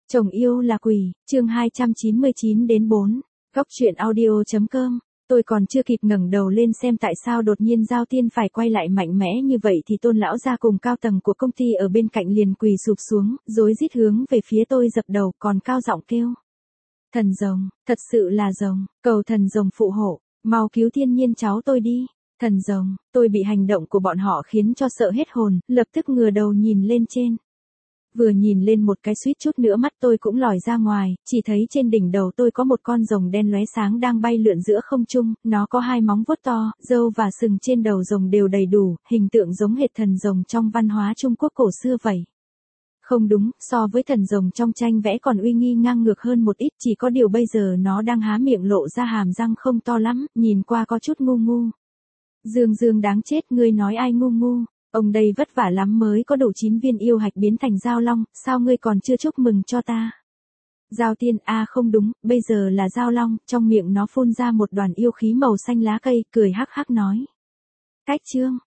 Chồng yêu là quỷ, chương 299 đến 4. Góc truyện audio.com. Tôi còn chưa kịp ngẩng đầu lên xem tại sao đột nhiên Giao Tiên phải quay lại mạnh mẽ như vậy thì Tôn lão gia cùng cao tầng của công ty ở bên cạnh liền quỳ sụp xuống, rối rít hướng về phía tôi dập đầu, còn cao giọng kêu: "Thần rồng, thật sự là rồng, cầu thần rồng phụ hộ, mau cứu Thiên Nhiên cháu tôi đi." Thần rồng, tôi bị hành động của bọn họ khiến cho sợ hết hồn, lập tức ngửa đầu nhìn lên trên. Vừa nhìn lên một cái suýt chút nữa mắt tôi cũng lòi ra ngoài, chỉ thấy trên đỉnh đầu tôi có một con rồng đen lóe sáng đang bay lượn giữa không trung, nó có hai móng vuốt to, râu và sừng trên đầu rồng đều đầy đủ, hình tượng giống hệt thần rồng trong văn hóa Trung Quốc cổ xưa vậy. Không đúng, so với thần rồng trong tranh vẽ còn uy nghi ngang ngược hơn một ít, chỉ có điều bây giờ nó đang há miệng lộ ra hàm răng không to lắm, nhìn qua có chút ngu ngu. Dương Dương đáng chết, ngươi nói ai ngu ngu? Ông đây vất vả lắm mới có đủ 9 viên yêu hạch biến thành Giao Long, sao ngươi còn chưa chúc mừng cho ta? Giao Tiên, không đúng, bây giờ là Giao Long, trong miệng nó phun ra một đoàn yêu khí màu xanh lá cây, cười hắc hắc nói. Cách chương,